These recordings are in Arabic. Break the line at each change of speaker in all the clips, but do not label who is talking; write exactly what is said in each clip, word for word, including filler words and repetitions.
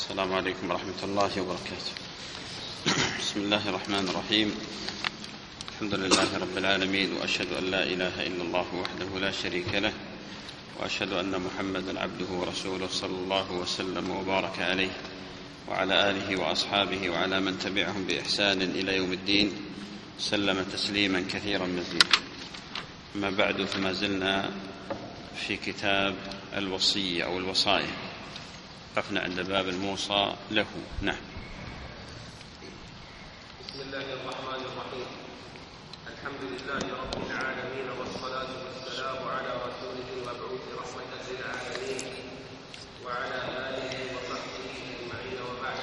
السلام عليكم ورحمة الله وبركاته. بسم الله الرحمن الرحيم. الحمد لله رب العالمين، وأشهد أن لا إله إلا الله وحده لا شريك له، وأشهد أن محمدا عبده ورسوله صلى الله وسلم وبارك عليه وعلى آله وأصحابه وعلى من تبعهم بإحسان إلى يوم الدين، سلم تسليما كثيرا مزيدا. أما بعد، فما زلنا في كتاب الوصية أو الوصايا، وقفنا عند باب الموصى له. نعم.
بسم الله الرحمن الرحيم. الحمد لله رب العالمين، والصلاة والسلام على رسوله المبعوث رحمة للعالمين وعلى آله وصحبه أجمعين، وبعد.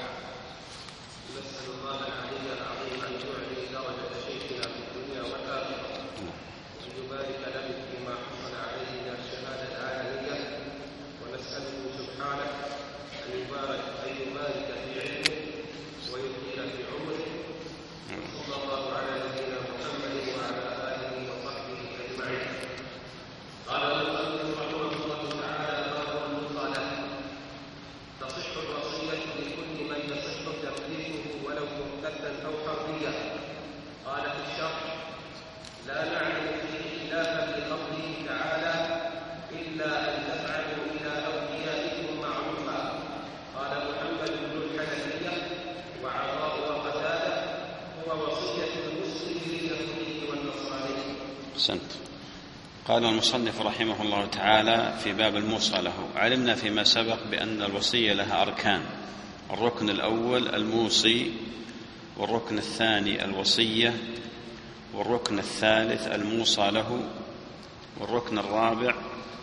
نسأل الله العلي العظيم أن يعلي درجة شيخنا في الدنيا والآخرة، وأن يبارك له فيما حصل عليه من الشهادة العالمية، ونسأله سبحانه أن يبارك أن يبارك في علمه ويطيل في عمره. صلى الله على نبينا محمد وعلى آله وصحبه أجمعين. قال المؤلف رحمه الله تعالى: باب الموصى له. تصح الوصية لكل من يصح تمليكه ولو مرتدا أو حربيا. قال في الشرح: لا نعلم فيه خلافا لقوله تعالى: إلا أن تفعلوا إلى أوليائكم معروفا. قال محمد بن الحنفية وعطاء وقتادة: هو وصية المسلم لليهودي والنصراني.
أحسنت. قال المصنف رحمه الله تعالى في باب الموصى له: علمنا فيما سبق بأن الوصية لها أركان. الركن الأول الموصي، والركن الثاني الوصية، والركن الثالث الموصى له، والركن الرابع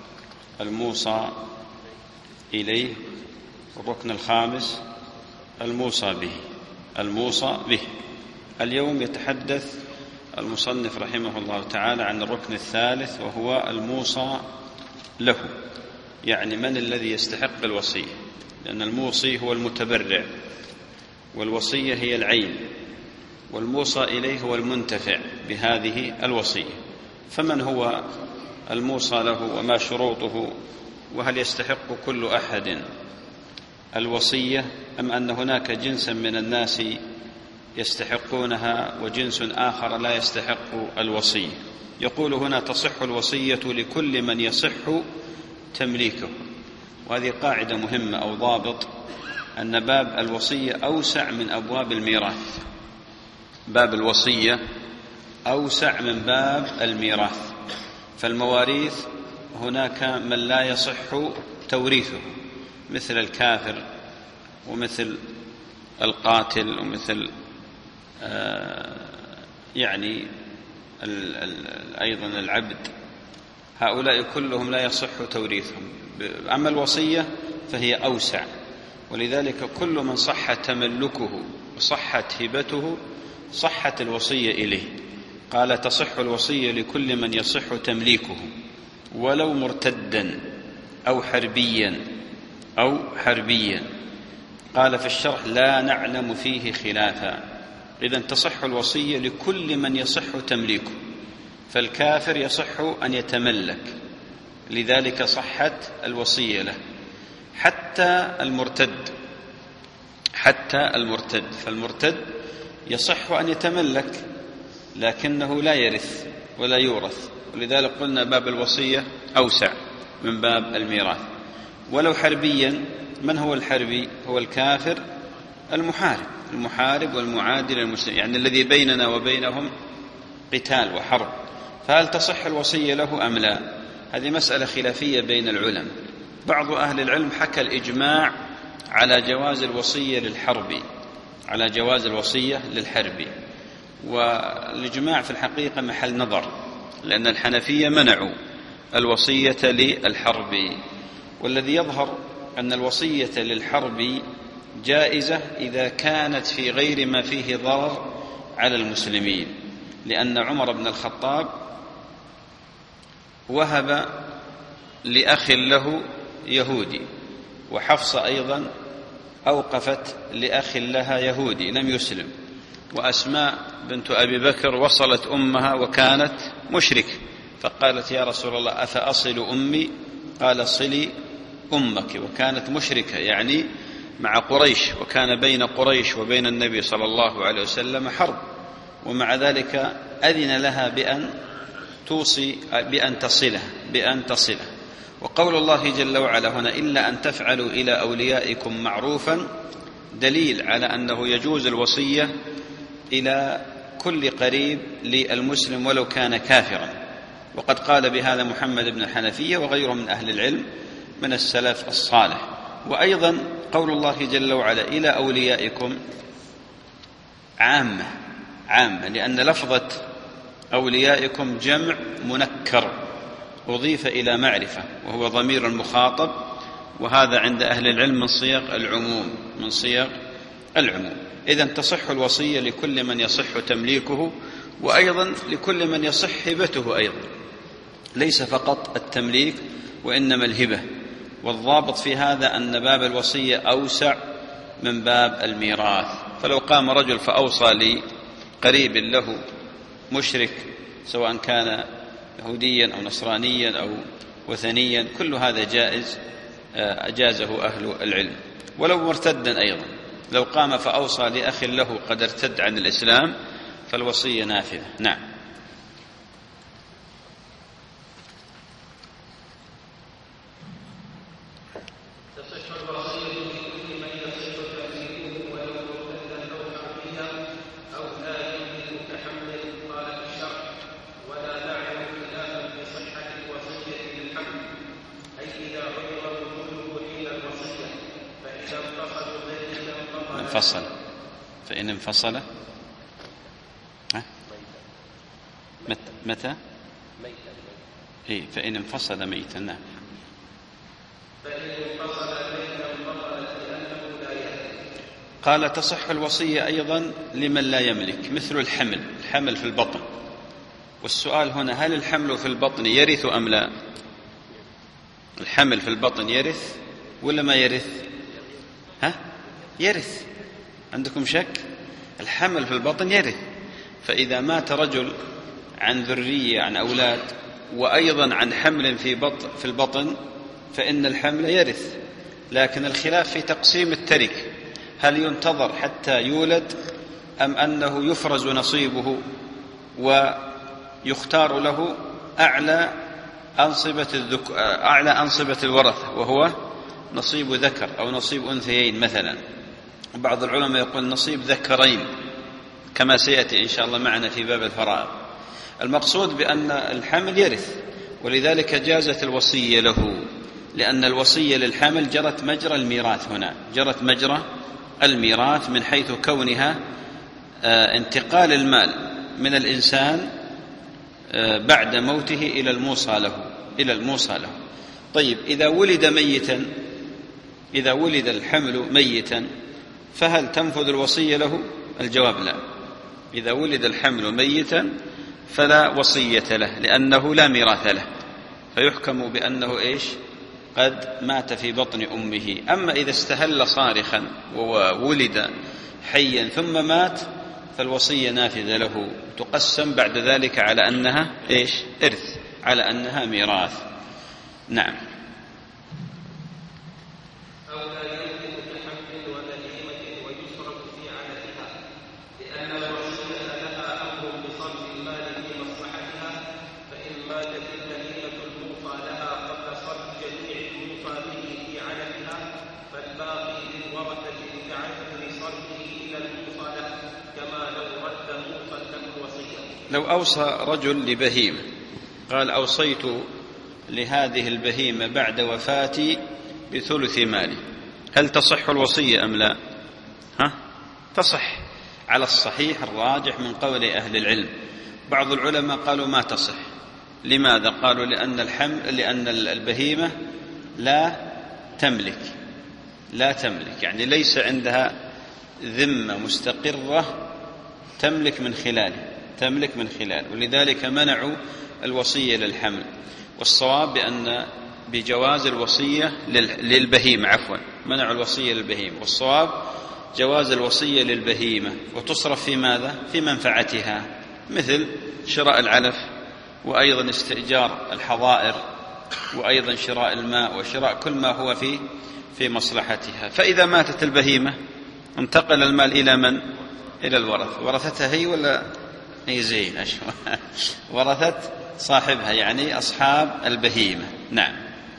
الموصى إليه، والركن الخامس الموصى به الموصى به اليوم يتحدث المصنف رحمه الله تعالى عن الركن الثالث، وهو الموصى له، يعني من الذي يستحق الوصية، لأن الموصي هو المتبرع، والوصية هي العين، والموصى إليه هو المنتفع بهذه الوصية. فمن هو الموصى له، وما شروطه، وهل يستحق كل أحد الوصية أم أن هناك جنسا من الناس يستحقونها وجنس آخر لا يستحق الوصية؟ يقول هنا: تصح الوصية لكل من يصح تمليكه. وهذه قاعدة مهمة أو ضابط، أن باب الوصية أوسع من أبواب الميراث. باب الوصية أوسع من باب الميراث. فالمواريث هناك من لا يصح توريثه، مثل الكافر، ومثل القاتل، ومثل آه يعني ال ال أيضا العبد. هؤلاء كلهم لا يصح توريثهم. أما الوصية فهي أوسع، ولذلك كل من صح تملكه وصحت هبته صحت الوصية إليه. قال: تصح الوصية لكل من يصح تمليكه ولو مرتدا أو حربيا أو حربيا. قال في الشرح: لا نعلم فيه خلافا. إذن تصح الوصية لكل من يصح تمليكه. فالكافر يصح أن يتملك، لذلك صحت الوصية له، حتى المرتد حتى المرتد فالمرتد يصح أن يتملك، لكنه لا يرث ولا يورث، ولذلك قلنا باب الوصية أوسع من باب الميراث. ولو حربيا. من هو الحربي؟ هو الكافر المحارب المحارب والمعادي للمسلمين، يعني الذي بيننا وبينهم قتال وحرب. فهل تصح الوصية له أم لا؟ هذه مسألة خلافية بين العلماء. بعض أهل العلم حكى الإجماع على جواز الوصية للحربي على جواز الوصية للحربي والإجماع في الحقيقة محل نظر، لأن الحنفية منعوا الوصية للحربي. والذي يظهر أن الوصية للحربي جائزة إذا كانت في غير ما فيه ضرر على المسلمين، لأن عمر بن الخطاب وهب لأخ له يهودي، وحفصة أيضا أوقفت لأخ لها يهودي لم يسلم، وأسماء بنت أبي بكر وصلت أمها وكانت مشرك، فقالت: يا رسول الله أفأصل أمي؟ قال: صلي أمك، وكانت مشركة، يعني مع قريش، وكان بين قريش وبين النبي صلى الله عليه وسلم حرب، ومع ذلك أذن لها بأن توصي بأن تصله بأن تصله وقول الله جل وعلا هنا إلا أن تفعلوا إلى أوليائكم معروفا دليل على أنه يجوز الوصية إلى كل قريب للمسلم ولو كان كافرا، وقد قال بهذا محمد بن الحنفية وغيره من أهل العلم من السلف الصالح. وأيضا قول الله جل وعلا إلى أوليائكم عامة عامة لأن لفظة أوليائكم جمع منكر أضيف إلى معرفة وهو ضمير المخاطب، وهذا عند أهل العلم من صيغ العموم من صيغ العموم. إذن تصح الوصية لكل من يصح تمليكه، وأيضا لكل من يصح هبته أيضا، ليس فقط التمليك وإنما الهبة. والضابط في هذا أن باب الوصية أوسع من باب الميراث، فلو قام رجل فأوصى لقريب له مشرك سواء كان يهوديا أو نصرانيا أو وثنيا كل هذا جائز أجازه أهل العلم، ولو مرتدا أيضا لو قام فأوصى لأخ له قد ارتد عن الإسلام فالوصية نافذة. نعم. انفصل فإن انفصل متى إيه فإن انفصل ميتا. نعم. قال تصح الوصية أيضا لمن لا يملك مثل الحمل الحمل في البطن. والسؤال هنا هل الحمل في البطن يرث أم لا؟ الحمل في البطن يرث ولا ما يرث؟ ها؟ يرث. عندكم شك؟ الحمل في البطن يرث، فإذا مات رجل عن ذرية عن أولاد وأيضا عن حمل في بطن في البطن فإن الحمل يرث، لكن الخلاف في تقسيم التركة، هل ينتظر حتى يولد أم أنه يفرز نصيبه ويختار له أعلى أنصبة الذك... أعلى أنصبة الورثة وهو نصيب ذكر أو نصيب أنثيين مثلا. بعض العلماء يقول نصيب ذكرين كما سيأتي إن شاء الله معنا في باب الفرائض. المقصود بأن الحمل يرث، ولذلك جازت الوصية له، لأن الوصية للحمل جرت مجرى الميراث، هنا جرت مجرى الميراث من حيث كونها انتقال المال من الإنسان بعد موته إلى الموصى له إلى الموصى له. طيب إذا ولد ميتا إذا ولد الحمل ميتا فهل تنفذ الوصية له؟ الجواب لا. إذا ولد الحمل ميتا فلا وصية له لأنه لا ميراث له، فيحكم بأنه إيش؟ قد مات في بطن أمه. أما إذا استهل صارخا وولد حيا ثم مات فالوصية نافذة له، تقسم بعد ذلك على أنها إيش؟ إرث، على أنها ميراث. نعم. لو أوصى رجل لبهيمة قال أوصيت لهذه البهيمة بعد وفاتي بثلث مالي، هل تصح الوصية أم لا؟ ها؟ تصح على الصحيح الراجح من قول أهل العلم. بعض العلماء قالوا ما تصح. لماذا؟ قالوا لأن الحمل لأن البهيمة لا تملك لا تملك يعني ليس عندها ذمة مستقرة تملك من خلاله تملك من خلال ولذلك منعوا الوصية للحمل. والصواب بأن بجواز الوصية للبهيمة عفوا منعوا الوصية للبهيمة، والصواب جواز الوصية للبهيمة، وتصرف في ماذا؟ في منفعتها، مثل شراء العلف وأيضا استئجار الحظائر وأيضا شراء الماء وشراء كل ما هو في في مصلحتها. فإذا ماتت البهيمة انتقل المال إلى من؟ إلى الورث. ورثتها هي ولا هي زين؟ ورثت صاحبها يعني أصحاب البهيمة. نعم.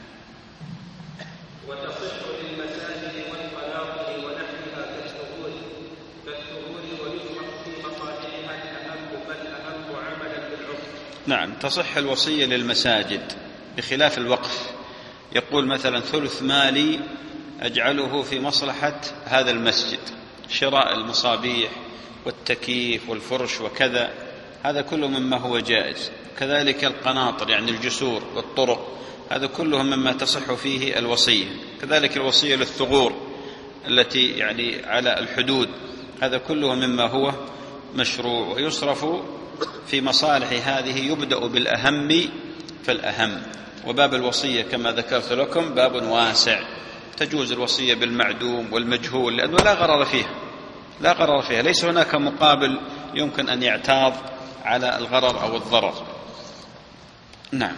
وتصح للمساجد والقناطر ونحوها كالثغور كالثغور ويصرف في مصالحها الأهم بل أهم عملا بالعرف.
نعم، تصح الوصية للمساجد بخلاف الوقف. يقول مثلا ثلث مالي أجعله في مصلحة هذا المسجد، شراء المصابيح والتكييف والفرش وكذا، هذا كله مما هو جائز. كذلك القناطر يعني الجسور والطرق، هذا كله مما تصح فيه الوصية. كذلك الوصية للثغور التي يعني على الحدود، هذا كله مما هو مشروع ويصرف في مصالح هذه. يبدأ بالأهم فالأهم. وباب الوصية كما ذكرت لكم باب واسع، تجوز الوصية بالمعدوم والمجهول لأنه لا غرر فيها، لا غرر فيها، ليس هناك مقابل يمكن أن يعتاض على الغرر أو الضرر. نعم.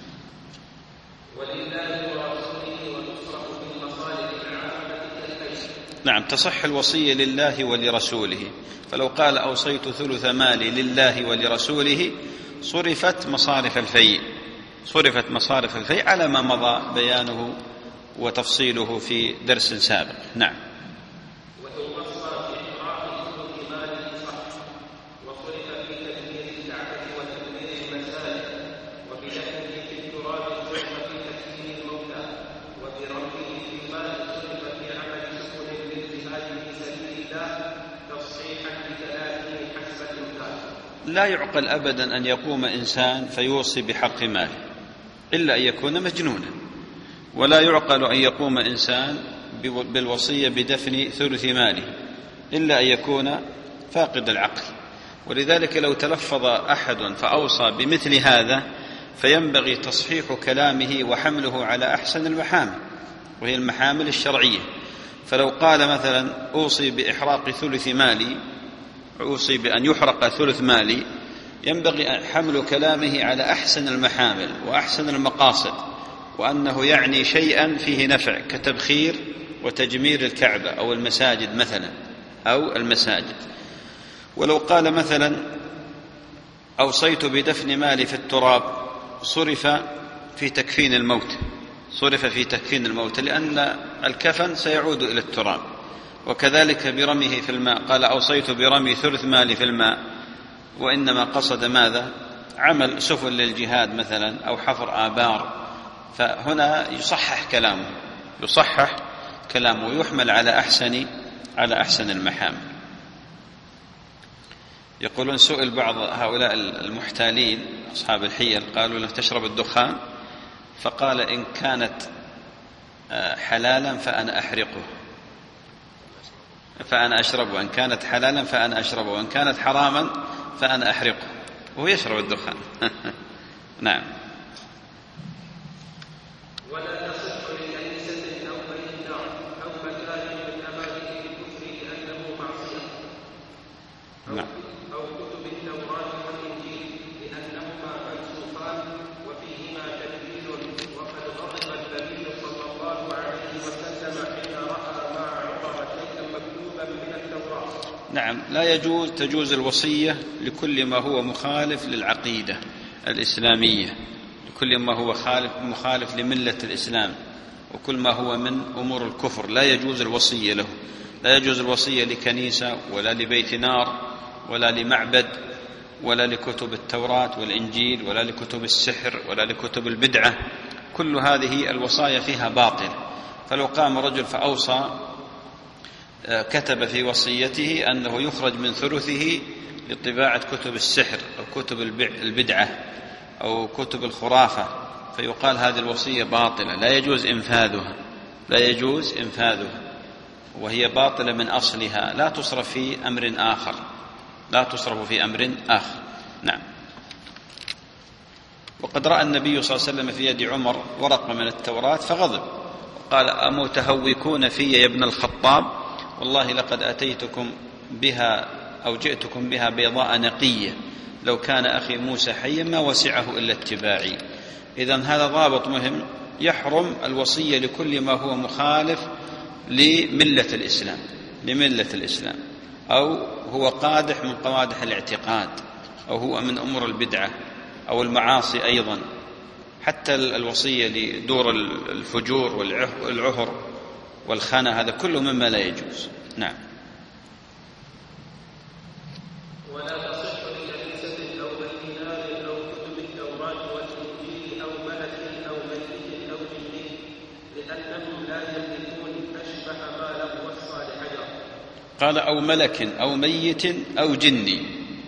ولله ورسوله وتصرف في المصالح العامة كالبيت.
نعم، تصح الوصية لله ولرسوله. فلو قال أوصيت ثلث مالي لله ولرسوله صرفت مصارف الفيء، صرفت مصارف الفيء على ما مضى بيانه وتفصيله في درس سابق. نعم. لا يعقل أبدا أن يقوم إنسان فيوصي بحق ماله إلا أن يكون مجنونا، ولا يعقل أن يقوم إنسان بالوصية بدفن ثلث ماله إلا أن يكون فاقد العقل. ولذلك لو تلفظ أحد فأوصى بمثل هذا فينبغي تصحيح كلامه وحمله على أحسن المحامل، وهي المحامل الشرعية. فلو قال مثلا أوصي بإحراق ثلث مالي، أوصي بأن يحرق ثلث مالي، ينبغي حمل كلامه على أحسن المحامل وأحسن المقاصد، وأنه يعني شيئا فيه نفع كتبخير وتجمير الكعبة أو المساجد مثلا، أو المساجد. ولو قال مثلا أوصيت بدفن مالي في التراب صرف في تكفين الموت، صرف في تكفين الموت لأن الكفن سيعود إلى التراب. وكذلك برميه في الماء، قال أوصيت برمي ثلث مالي في الماء، وإنما قصد ماذا؟ عمل سفن للجهاد مثلا أو حفر آبار. فهنا يصحح كلامه، يصحح كلامه ويحمل على أحسن على أحسن المحامل. يقولون سئل بعض هؤلاء المحتالين أصحاب الحيل، قالوا له تشرب الدخان؟ فقال إن كانت حلالا فأنا أحرقه فأنا أشربه، إن كانت حلالا فأنا أشربه، وإن كانت حراما فأنا أحرقه، وهو يشرب الدخان. نعم.
ولا تصح لكنيسة أو بيت نار أو مكان من أماكن الكفر لأنه معصية،
نعم.
أو كتب التوراة والإنجيل لأنهما منسوخان وفيهما تنزيل. وقد غضب النبي صلى الله عليه وسلم حين رأى مع عمر شيئا مكتوبا من التوراة.
نعم، لا يجوز تجوز الوصية لكل ما هو مخالف للعقيدة الإسلامية، لكل ما هو مخالف لملة الإسلام، وكل ما هو من أمور الكفر لا يجوز الوصية له. لا يجوز الوصية لكنيسة ولا لبيت نار ولا لمعبد ولا لكتب التوراة والإنجيل ولا لكتب السحر ولا لكتب البدعة، كل هذه الوصايا فيها باطل. فلو قام رجل فأوصى، كتب في وصيته أنه يخرج من ثلثه لطباعة كتب السحر أو كتب البدعة أو كتب الخرافة، فيقال هذه الوصية باطلة لا يجوز إنفاذها، لا يجوز إنفاذها، وهي باطلة من أصلها، لا تصرف في أمر آخر، لا تصرف في أمر آخر. نعم. وقد رأى النبي صلى الله عليه وسلم في يد عمر ورقة من التوراة فغضب وقال أمتهوكون في يا ابن الخطاب، والله لقد أتيتكم بها أو جئتكم بها بيضاء نقية، لو كان أخي موسى حيا ما وسعه إلا اتباعي. إذن هذا ضابط مهم يحرم الوصية لكل ما هو مخالف لملة الإسلام لملة الإسلام أو هو قادح من قوادح الاعتقاد أو هو من أمور البدعة أو المعاصي أيضا. حتى الوصية لدور الفجور والعهر والخنا هذا كله مما لا يجوز. نعم.
ولا تصح لكنيسة أو بيت نار أو كتب التوراة والإنجيل أو ملك أو ميت أو جن لأنهم لا يملكون أشبه ما له وصى لحجر.
قال أو ملك أو ميت أو جن.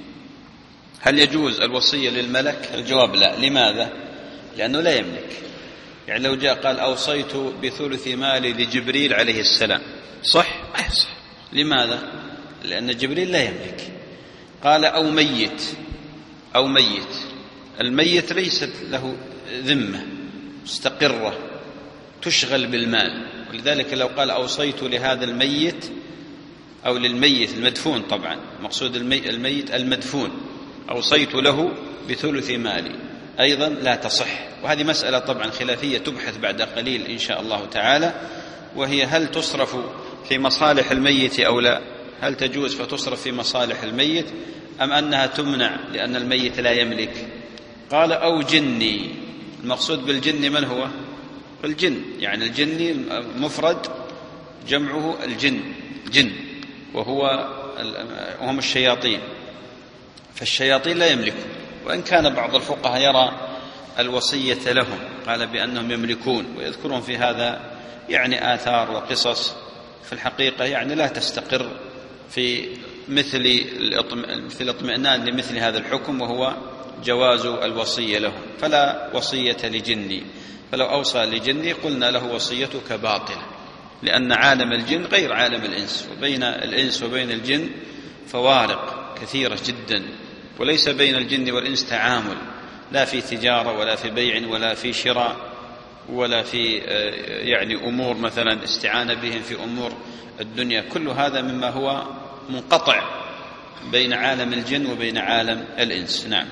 هل يجوز الوصية للملك؟ الجواب لا. لماذا؟ لأنه لا يملك. يعني لو جاء قال أوصيت بثلث مالي لجبريل عليه السلام، صح؟ ما يصح. لماذا؟ لأن جبريل لا يملك. قال أو ميت أو ميت الميت ليست له ذمة مستقرة تشغل بالمال، ولذلك لو قال أوصيت لهذا الميت أو للميت المدفون، طبعا مقصود الميت المدفون، أوصيت له بثلث مالي، أيضا لا تصح. وهذه مسألة طبعا خلافية تبحث بعد قليل إن شاء الله تعالى، وهي هل تصرف في مصالح الميت أو لا؟ هل تجوز فتصرف في مصالح الميت أم أنها تمنع لأن الميت لا يملك؟ قال أو جني. المقصود بالجن من هو؟ الجن، يعني الجني مفرد جمعه الجن، جن، وهو وهم الشياطين. فالشياطين لا يملكون، وإن كان بعض الفقهاء يرى الوصية لهم، قال بأنهم يملكون، ويذكرون في هذا يعني آثار وقصص في الحقيقة يعني لا تستقر في مثل في الاطمئنان لمثل هذا الحكم، وهو جواز الوصية لهم. فلا وصية لجني، فلو أوصى لجني قلنا له وصيتك باطلة، لأن عالم الجن غير عالم الإنس، وبين الإنس وبين الجن فوارق كثيرة جدا، وليس بين الجن والإنس تعامل، لا في تجارة ولا في بيع ولا في شراء ولا في يعني أمور مثلا استعانة بهم في أمور الدنيا. كل هذا مما هو منقطع بين عالم الجن وبين عالم الإنس. نعم.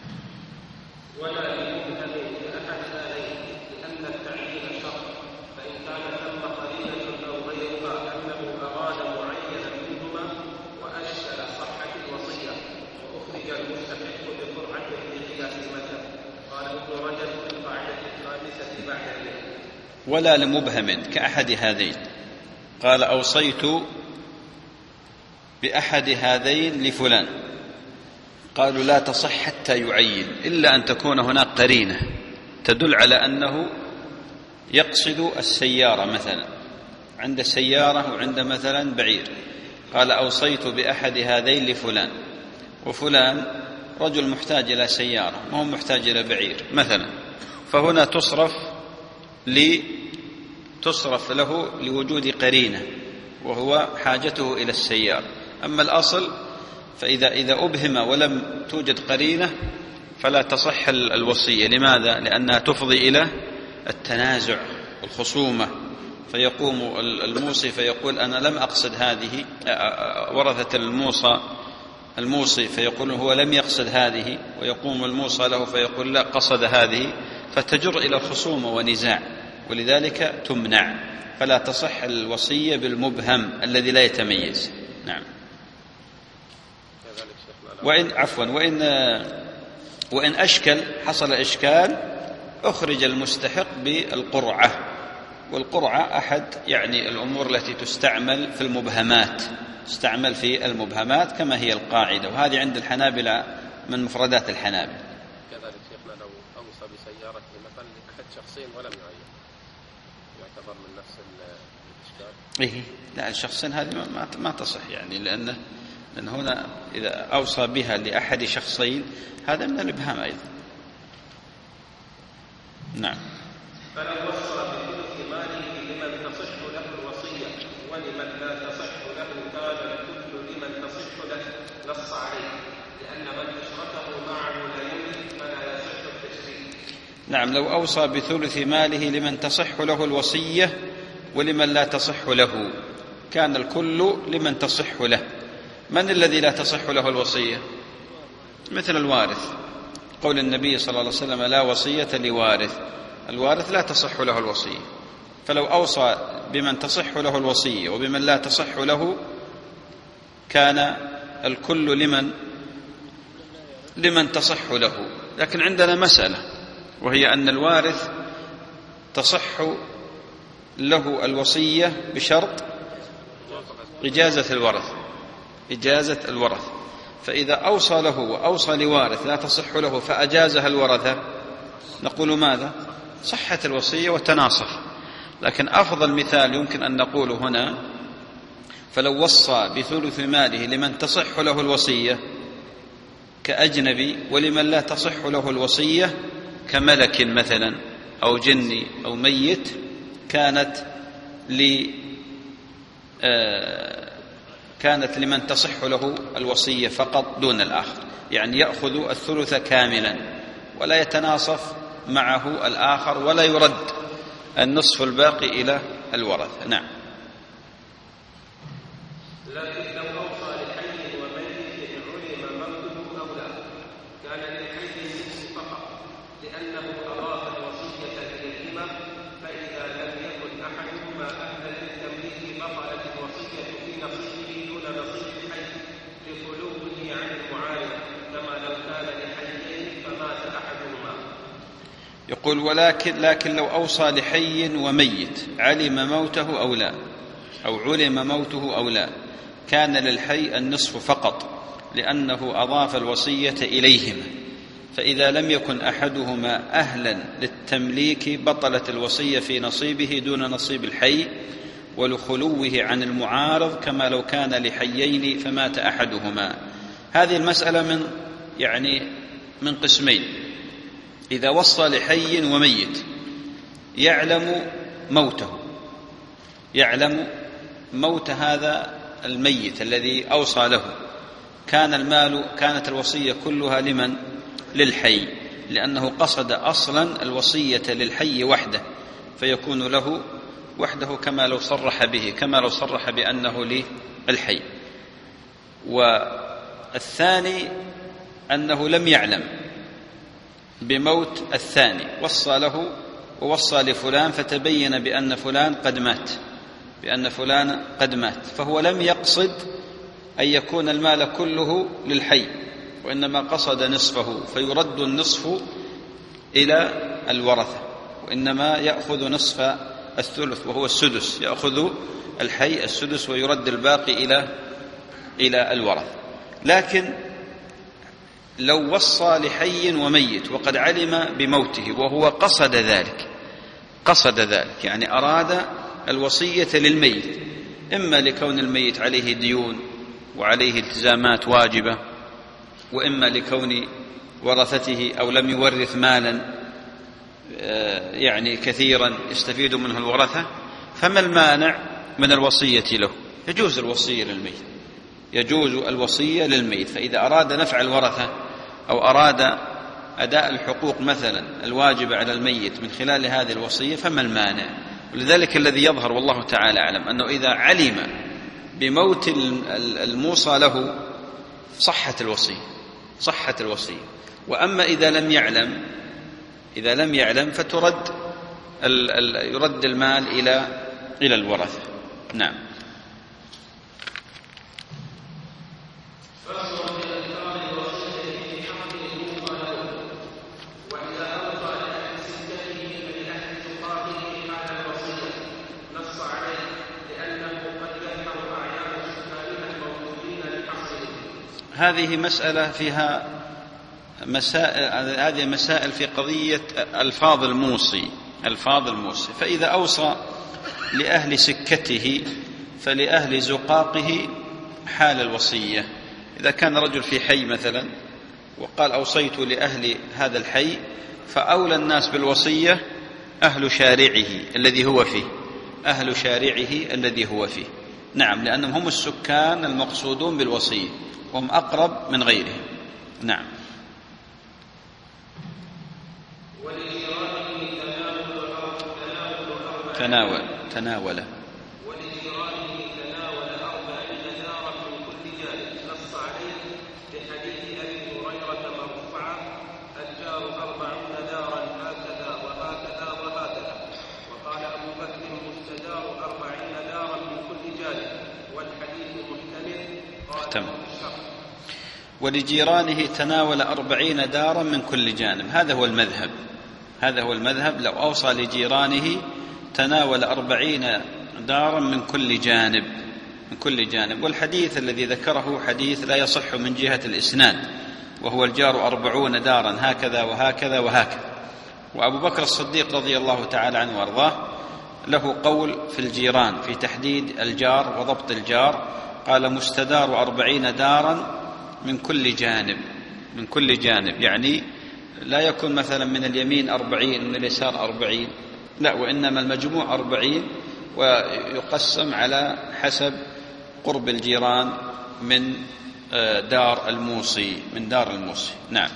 ولا يمكن لأحد هذين لأن التعيين شرط، فإن كان ثم قرينة أو غيرها أنه أراد معينا منهما وأشكل صحة الوصية وأخرج المستحق بقرعة لقياس المذهب. قال ابن رجب في القاعدة الخامسة بعد ذلك.
ولا لمبهم كأحد هذين. قال أوصيت بأحد هذين لفلان، قالوا لا تصح حتى يعين، إلا أن تكون هناك قرينة تدل على أنه يقصد السيارة، مثلا عند سيارة وعند مثلا بعير. قال أوصيت بأحد هذين لفلان، وفلان رجل محتاج إلى سيارة ما هو محتاج إلى بعير مثلا، فهنا تصرف لي تصرف له لوجود قرينة وهو حاجته إلى السيارة. أما الأصل فإذا إذا أبهم ولم توجد قرينة فلا تصح الوصية. لماذا؟ لأنها تفضي إلى التنازع والخصومة، فيقوم الموصي فيقول أنا لم أقصد هذه، ورثة الموصى الموصي فيقول هو لم يقصد هذه، ويقوم الموصى له فيقول لا قصد هذه، فتجر إلى خصومة ونزاع، ولذلك تمنع. فلا تصح الوصية بالمبهم الذي لا يتميز. نعم. وإن عفوا وإن وإن أشكل حصل إشكال أخرج المستحق بالقرعة، والقرعة أحد يعني الأمور التي تستعمل في المبهمات، تستعمل في المبهمات كما هي القاعدة، وهذه عند الحنابلة من مفردات الحنابلة.
كذلك شيخنا لو أوصى بسيارة مثلا لأحد شخصين ولم يعين يعتبر من نفس الإشكال؟
إيه لا، الشخصين هذه ما ما تصح يعني، لأنه لأن هنا إذا أوصى بها لأحد شخصين هذا من الإبهام أيضا. نعم.
فلو وصى بثلث ماله لمن تصح له الوصية ولمن لا تصح له كان الكل لمن تصح له نص عليه، لأن من أشركه معه لا يملك فلا يصح التشريك.
نعم. لو أوصى بثلث ماله لمن تصح له الوصية ولمن لا تصح له كان الكل لمن تصح له. من الذي لا تصح له الوصية؟ مثل الوارث، قول النبي صلى الله عليه وسلم لا وصية لوارث، الوارث لا تصح له الوصية، فلو أوصى بمن تصح له الوصية وبمن لا تصح له كان الكل لمن لمن تصح له. لكن عندنا مسألة، وهي أن الوارث تصح له الوصية بشرط إجازة الورث إجازة الورث فإذا أوصى له وأوصى لوارث لا تصح له فأجازها الورثة، نقول ماذا؟ صحة الوصية وتناصف. لكن أفضل مثال يمكن أن نقول هنا: فلو وصى بثلث ماله لمن تصح له الوصية كأجنبي، ولمن لا تصح له الوصية كملك مثلا أو جني أو ميت، كانت ل آه كانت لمن تصح له الوصية فقط دون الآخر، يعني يأخذ الثلث كاملا ولا يتناصف معه الآخر ولا يرد النصف الباقي إلى الورثة. نعم.
لكن لو أوصى لحي وميت علم موته أو لا كان للحي النصف فقط، لأنه أضاف الوصية إليهما، فإذا لم يكن أحدهما أهلا للتمليك بطلت الوصية في نصيبه دون نصيب الحي لخلوه عن المعارض، كما لو كان لحيين فمات أحدهما.
يقول: ولكن لكن لو أوصى لحي وميت علم موته أو لا، أو علم موته أو لا، كان للحي النصف فقط، لأنه أضاف الوصية إليهما، فإذا لم يكن أحدهما أهلا للتمليك بطلت الوصية في نصيبه دون نصيب الحي ولخلوه عن المعارض، كما لو كان لحيين فمات أحدهما. هذه المسألة من يعني من قسمين: إذا وصى لحي وميت يعلم موته يعلم موت هذا الميت الذي أوصى له، كان المال كانت الوصية كلها لمن؟ للحي، لأنه قصد أصلا الوصية للحي وحده، فيكون له وحده كما لو صرح به كما لو صرح بأنه للحي. والثاني أنه لم يعلم بموت الثاني، وصى له ووصى لفلان فتبين بأن فلان قد مات بأن فلان قد مات فهو لم يقصد أن يكون المال كله للحي، وإنما قصد نصفه، فيرد النصف إلى الورثة، وإنما يأخذ نصف الثلث وهو السدس، يأخذ الحي السدس ويرد الباقي إلى إلى الورثة. لكن لو وصى لحي وميت وقد علم بموته وهو قصد ذلك قصد ذلك يعني أراد الوصية للميت، إما لكون الميت عليه ديون وعليه التزامات واجبة، وإما لكون ورثته أو لم يورث مالا يعني كثيرا يستفيد منه الورثة، فما المانع من الوصية له؟ يجوز الوصية للميت يجوز الوصية للميت فإذا أراد نفع الورثة أو أراد أداء الحقوق مثلا الواجبة على الميت من خلال هذه الوصية فما المانع؟ ولذلك الذي يظهر والله تعالى أعلم أنه إذا علم بموت الموصى له صحت الوصية صحت الوصية وأما إذا لم يعلم إذا لم يعلم فترد يرد المال إلى إلى الورثة. نعم. هذه مسألة فيها مسائل هذه مسائل في قضية ألفاظ الموصي ألفاظ الموصي فإذا أوصى لأهل سكته فلأهل زقاقه حال الوصية. إذا كان رجل في حي مثلا وقال أوصيت لأهل هذا الحي فأولى الناس بالوصية أهل شارعه الذي هو فيه أهل شارعه الذي هو فيه. نعم، لأنهم هم السكان المقصودون بالوصية وهم أقرب من غيرهم. نعم. تناول تناول
ولجيرانه تناول أربعين دارا من كل جانب نص عليه لحديث أبي هريرة مرفوعا الجار أربعون دارا هكذا وهكذا
احتمل. ولجيرانه تناول أربعين دارا من كل جانب، هذا هو المذهب، هذا هو المذهب. لو أوصى لجيرانه تناول أربعين دارا من كل جانب، من كل جانب. والحديث الذي ذكره حديث لا يصح من جهة الإسناد، وهو الجار أربعون دارا هكذا وهكذا وهكذا. وأبو بكر الصديق رضي الله تعالى عنه وارضاه له قول في الجيران في تحديد الجار وضبط الجار، قال مستدار أربعين دارا من كل جانب، من كل جانب، يعني لا يكون مثلا من اليمين أربعين من اليسار أربعين، لا، وإنما المجموع أربعين، ويقسم على حسب قرب الجيران من دار الموصي، من دار الموصي. نعم.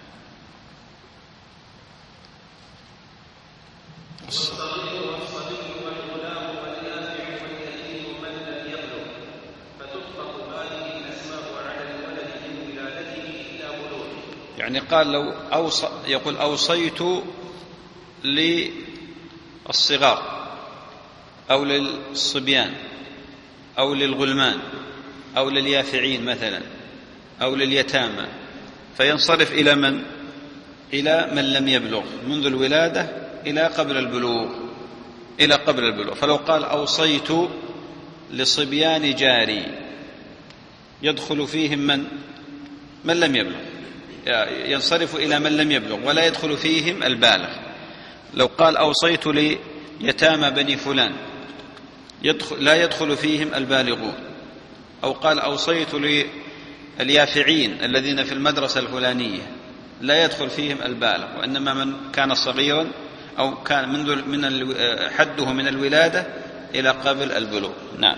يعني قال لو أوصى، يقول أوصيت للصغار أو للصبيان أو للغلمان أو لليافعين مثلا أو لليتامى، فينصرف إلى من؟ إلى من لم يبلغ، منذ الولادة إلى قبل البلوغ، إلى قبل البلوغ. فلو قال أوصيت لصبيان جاري يدخل فيهم من؟ من لم يبلغ، ينصرف إلى من لم يبلغ ولا يدخل فيهم البالغ. لو قال أوصيت ليتامى بني فلان يدخل لا يدخل فيهم البالغون. أو قال أوصيت لليافعين الذين في المدرسة الفلانية لا يدخل فيهم البالغ، وإنما من كان صغيرا أو كان منذ من حده من الولادة إلى قبل البلوغ. نعم.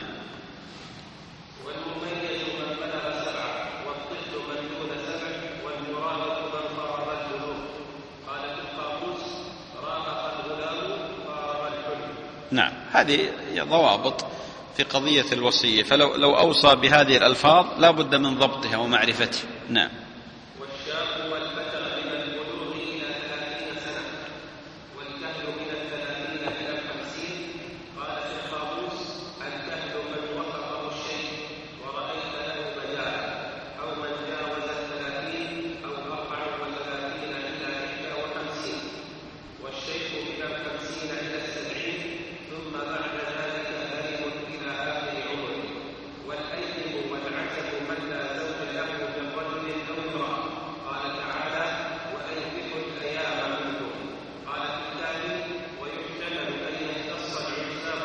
نعم، هذه ضوابط في قضية الوصية، فلو لو أوصى بهذه الألفاظ لا بد من ضبطها ومعرفتها. نعم.
والشاب والفتى من البلوغ إلى ثلاثين سنة، والكهل من الثلاثين إلى الخمسين. قال في القاموس: الكهل من وفقه الشيء ورأيت له مجالا، أو من جاوز الثلاثين أو أربع وثلاثين إلى إحدى وخمسين. والشيخ من الخمسين إلى السبعين، ثم بعد ذلك هرم إلى آخر عمره. والأيم والعزب من لا زوج له من رجل أو امرأة. قال تعالى: وأنكحوا الأيام منكم. قال في الثاني: ويحتمل أن يختص العزاب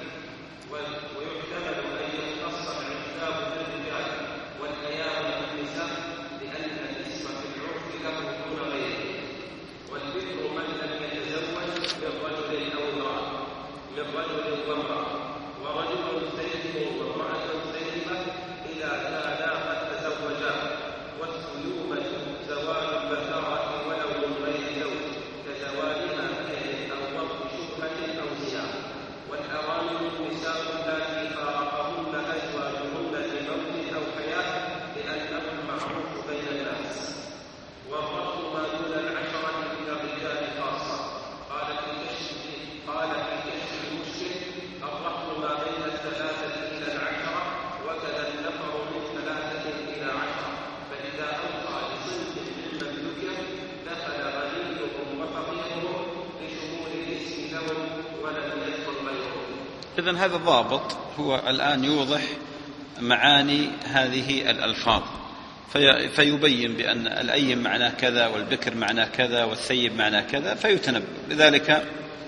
ويحتمل أن يختص العزاب بالرجال والأيام بالنساء، لأن الاسم في العرف له دون غيره. والبكر من لم يتزوج من رجل أو امرأة، من رجل وامرأة. ورجل زيد وامرأة زينبة إذا كانا قد تزوجا. والثيوبة زوال البكارة ولو من غير زوج، كزوالها كيد أو وقت شبهة أو زنا. والأرامل النساء اللاتي فارقهن أزواجهن لموت أو حياة، لأنه المعروف بين الناس. والرفض ما دون العشرة من الرجال خاصة. قال في كشف قال في كشف المشكل: الرفض ما بين الثلاثة إلى العشرة، وكذا النفر من ثلاثة إلى عشرة. فإذا أوصى لصنف ممن ذكر دخل غنيهم وفقيرهم لشمول الاسم لهم ولم يدخل غيرهم.
إذن هذا ضابط، هو الآن يوضح معاني هذه الألفاظ، في فيبين بأن الأيم معناه كذا، والبكر معناه كذا، والثيب معناه كذا، فيتنبه. لذلك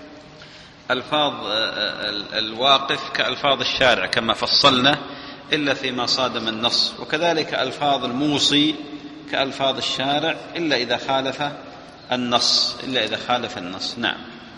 ألفاظ الواقف كألفاظ الشارع كما فصلنا، إلا فيما صادم النص. وكذلك ألفاظ الموصي كألفاظ الشارع إلا إذا خالف النص، إلا إذا خالف النص. نعم.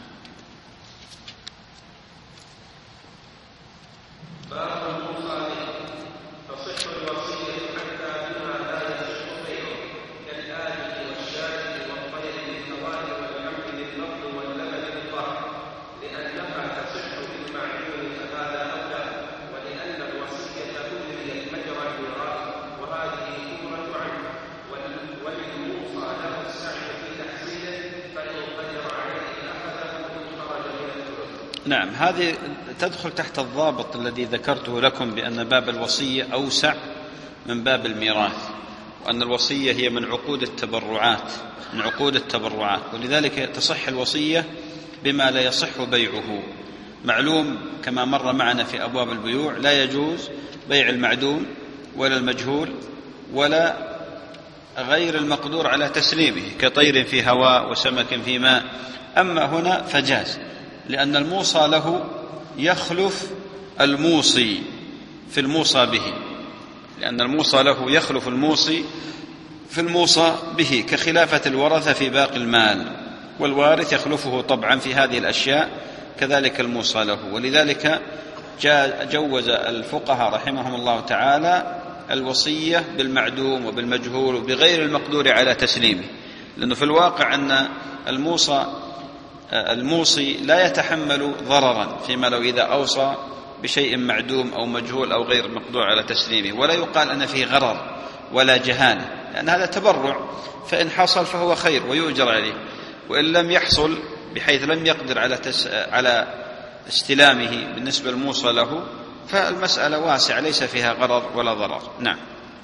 نعم، هذه تدخل تحت الضابط الذي ذكرته لكم بأن باب الوصية أوسع من باب الميراث، وأن الوصية هي من عقود التبرعات من عقود التبرعات ولذلك تصح الوصية بما لا يصح بيعه. معلوم كما مر معنا في أبواب البيوع لا يجوز بيع المعدوم ولا المجهول ولا غير المقدور على تسليمه كطير في هواء وسمك في ماء. أما هنا فجاز، لأن الموصى له يخلف الموصي في الموصى به، لأن الموصى له يخلف الموصي في الموصى به، كخلافة الورثة في باقي المال، والوارث يخلفه طبعا في هذه الأشياء كذلك الموصى له. ولذلك جوز الفقهاء رحمهم الله تعالى الوصية بالمعدوم وبالمجهول وبغير المقدور على تسليمه، لأنه في الواقع أن الموصى الموصي لا يتحمل ضررا فيما لو إذا أوصى بشيء معدوم أو مجهول أو غير مقدور على تسليمه، ولا يقال أن فيه غرر ولا جهالة، لأن هذا تبرع، فإن حصل فهو خير ويؤجر عليه، وإن لم يحصل بحيث لم يقدر على تس... على استلامه بالنسبة للموصى له، فالمسألة واسعة ليس فيها غرر ولا ضرر. نعم.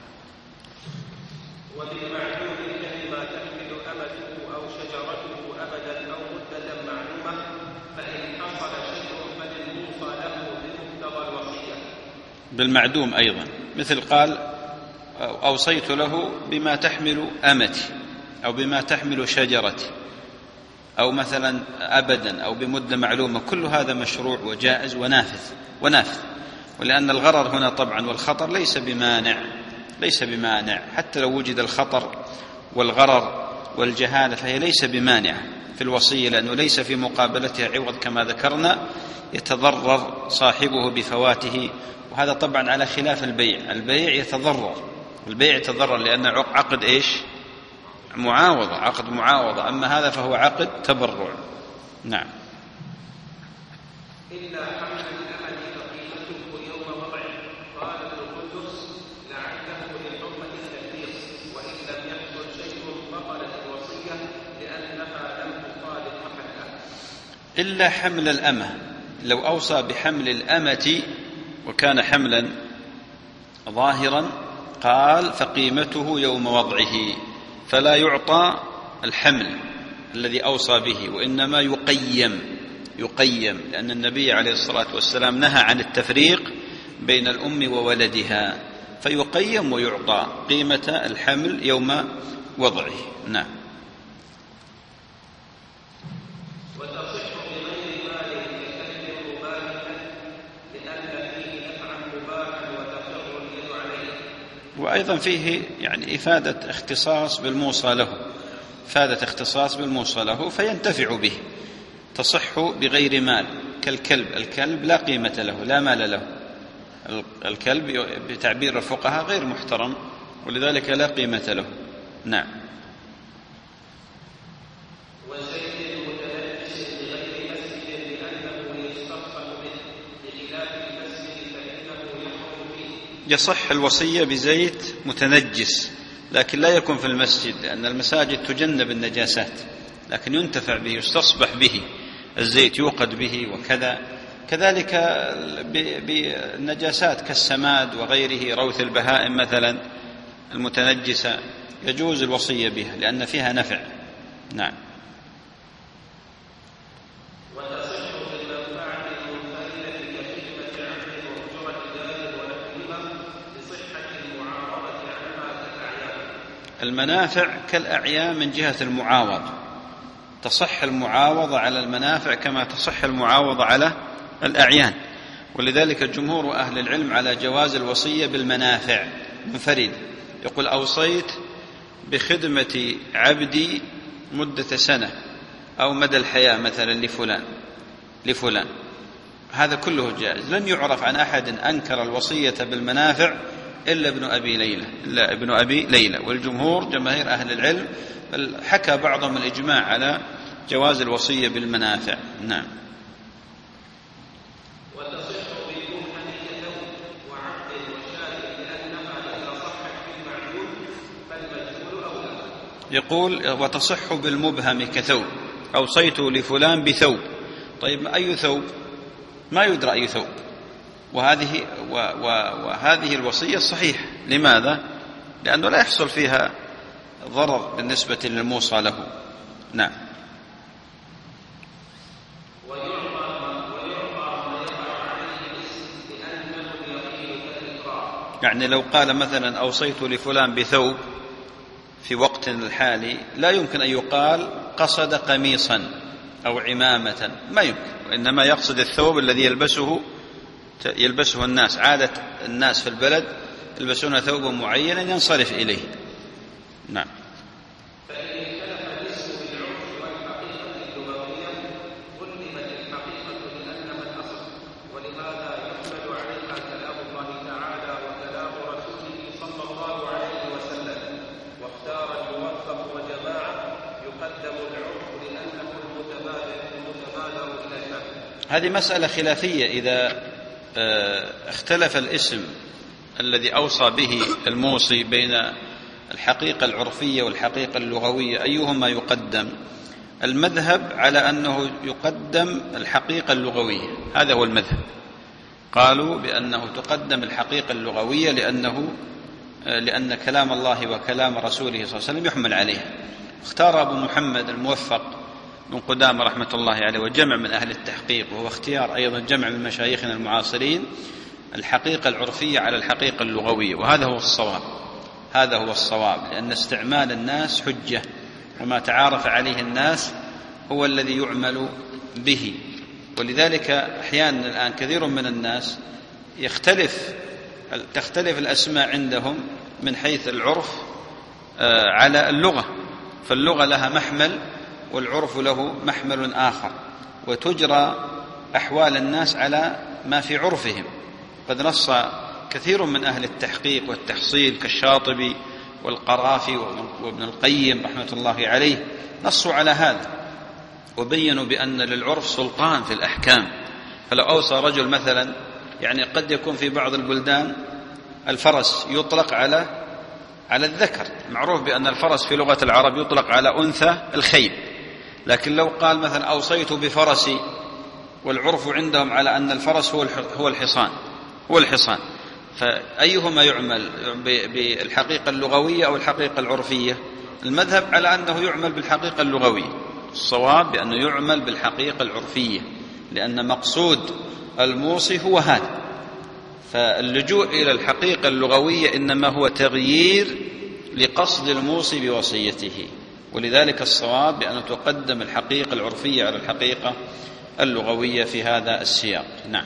وبالمعلوم الذي ما تحمل أمته أو شجرته أبدا أو مدة معلومة، فإن حصل شيء فللموصى له بمقتضى الوصية.
بالمعدوم أيضا مثل قال أوصيت له بما تحمل أمتي أو بما تحمل شجرتي أو مثلا أبدا أو بمدة معلومة، كل هذا مشروع وجائز ونافذ ونافذ ولأن الغرر هنا طبعا والخطر ليس بمانع ليس بمانع حتى لو وجد الخطر والغرر والجهالة فهي ليس بمانع في الوصية، لأنه ليس في مقابلتها عوض كما ذكرنا يتضرر صاحبه بفواته، وهذا طبعا على خلاف البيع. البيع يتضرر البيع يتضرر لأن عقد إيش؟ معاوضة، عقد معاوضة. أما هذا فهو عقد تبرع. نعم.
إلا حمل الأمل فقيمته يوم وضعه. قال ابن قدس لعله لحرمة التكليف، وإن لم يحصل شيء بطلت الوصية لأنها لم تخالف محلها.
إلا حمل الأمة، لو أوصى بحمل الأمة وكان حملا ظاهرا قال فقيمته يوم وضعه، فلا يعطى الحمل الذي أوصى به، وإنما يقيم يقيم لأن النبي عليه الصلاة والسلام نهى عن التفريق بين الأم وولدها، فيقيم ويعطى قيمة الحمل يوم وضعه. نعم.
وتصح بغير مال ككلب مباحا لأن فيه نفعا مباحا وتفر اليد عليه.
وأيضا فيه يعني إفادة اختصاص بالموصى له، إفادة اختصاص بالموصى له فينتفع به. تصح بغير مال كالكلب، الكلب لا قيمة له لا مال له، الكلب بتعبير الفقهاء غير محترم ولذلك لا قيمة له. نعم.
وزيد متلبس بغير مسجد لأنه يسترفع به بخلاف المسجد فإنه يحرم فيه.
يصح الوصية بزيت متنجس لكن لا يكون في المسجد، لأن المساجد تجنب النجاسات، لكن ينتفع به يستصبح به، الزيت يوقد به وكذا. كذلك بالنجاسات كالسماد وغيره، روث البهائم مثلا المتنجسة يجوز الوصية بها لأن فيها نفع. نعم.
وتصح بالمنفعة المنفردة كخدمة عبد وأجرة دار ونحوهما لصحة المعاوضة عنها كالأعيان.
المنافع كالأعيان من جهة المعاوضة، تصح المعاوضة على المنافع كما تصح المعاوضة على الأعيان، ولذلك جمهور أهل العلم على جواز الوصية بالمنافع منفرد. يقول أوصيت بخدمة عبدي مدة سنة أو مدى الحياة مثلا لفلان لفلان هذا كله جائز. لن يعرف عن أحد أنكر الوصية بالمنافع إلا ابن أبي ليلى إلا ابن أبي ليلى والجمهور جماهير أهل العلم، بل حكى بعضهم الإجماع على جواز الوصية بالمنافع. نعم.
وتصح بالمبهم كثوب وعقد وشاة لأنها إذا صحت بالمعلوم فالمجهول أولى.
يقول وتصح بالمبهم كثوب، أوصيت لفلان بثوب. طيب أي ثوب؟ ما يدرى أي ثوب، وهذه وهذه الوصية صحيحة. لماذا؟ لأنه لا يحصل فيها ضرر بالنسبة للموصى له. نعم. يعني لو قال مثلا أوصيت لفلان بثوب في وقت الحالي لا يمكن أن يقال قصد قميصا أو عمامة، ما يمكن، وإنما يقصد الثوب الذي يلبسه يلبسه الناس. عادة الناس في البلد يلبسون ثوبا معينا ينصرف إليه. نعم. هذه مسألة خلافية. إذا اختلف الاسم الذي أوصى به الموصي بين الحقيقة العرفية والحقيقة اللغوية أيهما يقدم؟ المذهب على أنه يقدم الحقيقة اللغوية، هذا هو المذهب. قالوا بأنه تقدم الحقيقة اللغوية لأنه لأن كلام الله وكلام رسوله صلى الله عليه وسلم يحمل عليه. اختار أبو محمد الموفق بن قدامة رحمة الله عليه وجمع من أهل التحقيق، وهو اختيار أيضا جمع من مشايخنا المعاصرين، الحقيقة العرفية على الحقيقة اللغوية، وهذا هو الصواب. هذا هو الصواب، لأن استعمال الناس حجة، وما تعارف عليه الناس هو الذي يعمل به. ولذلك أحيانا الآن كثير من الناس يختلف تختلف الأسماء عندهم من حيث العرف على اللغة، فاللغة لها محمل والعرف له محمل آخر، وتجرى أحوال الناس على ما في عرفهم. قد نص كثير من أهل التحقيق والتحصيل كالشاطبي والقرافي وابن القيم رحمة الله عليه نصوا على هذا، وبينوا بأن للعرف سلطان في الأحكام. فلو أوصى رجل مثلا، يعني قد يكون في بعض البلدان الفرس يطلق على على الذكر، معروف بأن الفرس في لغة العرب يطلق على أنثى الخيل، لكن لو قال مثلا أوصيت بفرسي، والعرف عندهم على أن الفرس هو هو الحصان هو الحصان فأيهما يعمل بالحقيقة اللغوية أو الحقيقة العرفية؟ المذهب على أنه يعمل بالحقيقة اللغوية، الصواب بأنه يعمل بالحقيقة العرفية، لأن مقصود الموصي هو هذا. فاللجوء إلى الحقيقة اللغوية إنما هو تغيير لقصد الموصي بوصيته، ولذلك الصواب بأن تقدم الحقيقة العرفية على الحقيقة اللغوية في هذا السياق. نعم.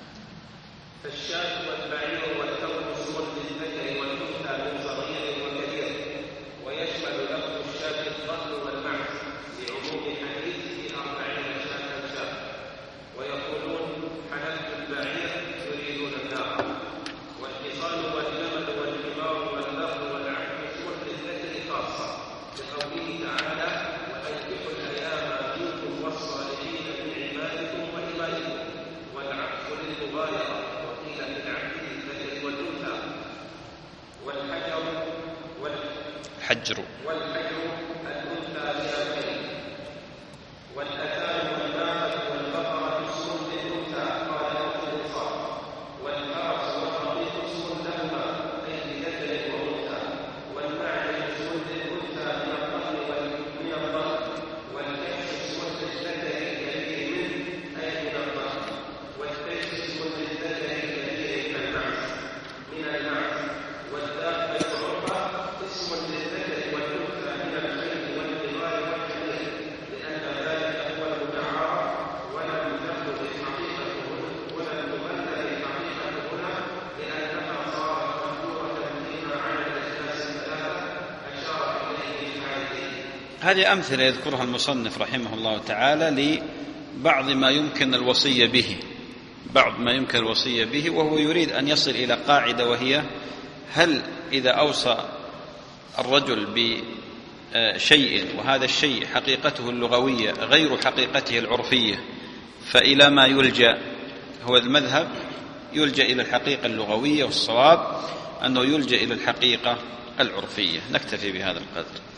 فالشاة والبعير والثور اسم للذكر والأنثى من صغير وكبير، ويشمل لفظ الشاة الضأن والمعز لعموم حديث أربعين شاة شاة. ويقولون حللت البعير يريدون النار. والحصان والجمل والحمار والنخل والعبد اسم للذكر خاصة لقوله تعالى وأنكحوا الأيام منكم والصالحين من عبادكم وإمائكم، والعبد للمغايرة وقيل للعبد للذكر والأنثى. والحجر
حجر
والحجر الأنثى للخير. والأتان والناقة والبقرة اسم للأنثى قال الإنصاف. والفرس والرقيق اسم لهما أي لذكر وأنثى. والمعز اسم للأنثى من الضأن من الضأن. والكبش اسم للذكر الكبير منه أي من الضأن. والكبش اسم للذكر الكبير من المعز من المعز. والدابة العربة اسم للذكر والأنثى من الخيل والبغال والحمير، لأن ذلك هو المتعارف. ولم تخرج الحقيقة ولم تغلب الحقيقة هنا لأنها صارت مذكورة فيما على الأجناس الثلاثة أشار إليه الحادثين.
هذه أمثلة يذكرها المصنف رحمه الله تعالى لبعض ما يمكن الوصية به بعض ما يمكن الوصية به وهو يريد أن يصل إلى قاعدة، وهي هل إذا أوصى الرجل بشيء وهذا الشيء حقيقته اللغوية غير حقيقته العرفية فإلى ما يلجأ؟ هو المذهب يلجأ إلى الحقيقة اللغوية، والصواب أنه يلجأ إلى الحقيقة العرفية. نكتفي بهذا القدر.